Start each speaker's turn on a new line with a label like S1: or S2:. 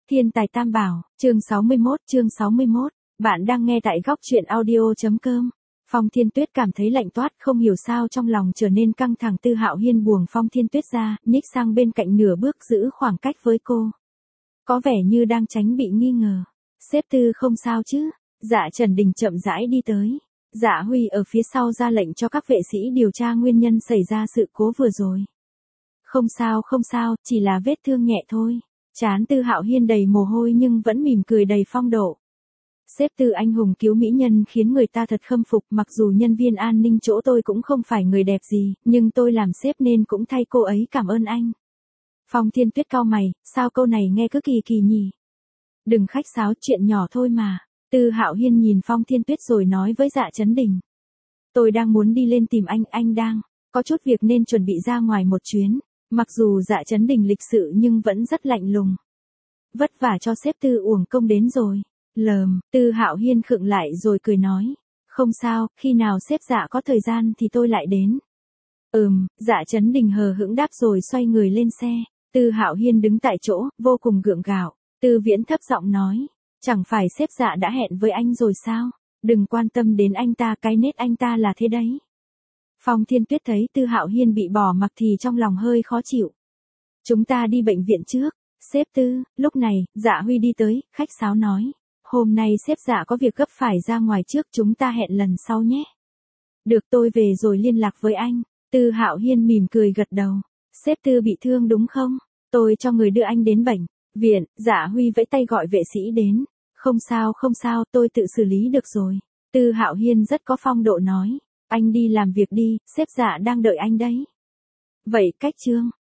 S1: Thiên tài tam bảo, chương 61, bạn đang nghe tại góc truyện audio.com. Phong Thiên Tuyết cảm thấy lạnh toát, không hiểu sao trong lòng trở nên căng thẳng. Tư Hạo Hiên buồng Phong Thiên Tuyết ra, nhích sang bên cạnh nửa bước giữ khoảng cách với cô. Có vẻ như đang tránh bị nghi ngờ. Sếp Tư không sao chứ? Dạ Trần Đình chậm rãi đi tới. Dạ Huy ở phía sau ra lệnh cho các vệ sĩ điều tra nguyên nhân xảy ra sự cố vừa rồi. Không sao, chỉ là vết thương nhẹ thôi. Trán Tư Hạo Hiên đầy mồ hôi nhưng vẫn mỉm cười đầy phong độ. Sếp Tư anh hùng cứu mỹ nhân khiến người ta thật khâm phục, mặc dù nhân viên an ninh chỗ tôi cũng không phải người đẹp gì, nhưng tôi làm sếp nên cũng thay cô ấy cảm ơn anh. Phong Thiên Tuyết cau mày, sao câu này nghe cứ kỳ kỳ nhỉ? Đừng khách sáo, chuyện nhỏ thôi mà. Tư Hạo Hiên nhìn Phong Thiên Tuyết rồi nói với Dạ Chấn Đình. Tôi đang muốn đi lên tìm anh đang có chút việc nên chuẩn bị ra ngoài một chuyến. Mặc dù Dạ Chấn Đình lịch sự nhưng vẫn rất lạnh lùng. Vất vả cho sếp Tư uổng công đến rồi. Tư Hạo Hiên khựng lại rồi cười nói. Không sao, khi nào sếp Dạ có thời gian thì tôi lại đến. Dạ Chấn Đình hờ hững đáp rồi xoay người lên xe. Tư Hạo Hiên đứng tại chỗ, vô cùng gượng gạo. Tư Viễn thấp giọng nói. Chẳng phải sếp Dạ đã hẹn với anh rồi sao? Đừng quan tâm đến anh ta, cái nết anh ta là thế đấy. Phong Thiên Tuyết thấy Tư Hạo Hiên bị bỏ mặc thì trong lòng hơi khó chịu. Chúng ta đi bệnh viện trước. Sếp Tư, lúc này, Dạ Huy đi tới, khách sáo nói. Hôm nay sếp Dạ có việc gấp phải ra ngoài trước, chúng ta hẹn lần sau nhé. Được, tôi về rồi liên lạc với anh. Tư Hạo Hiên mỉm cười gật đầu. Sếp Tư bị thương đúng không? Tôi cho người đưa anh đến bệnh viện. Dạ Huy vẫy tay gọi vệ sĩ đến. Không sao, tôi tự xử lý được rồi. Tư Hạo Hiên rất có phong độ nói. Anh đi làm việc đi, sếp Dạ đang đợi anh đấy. Vậy cách chương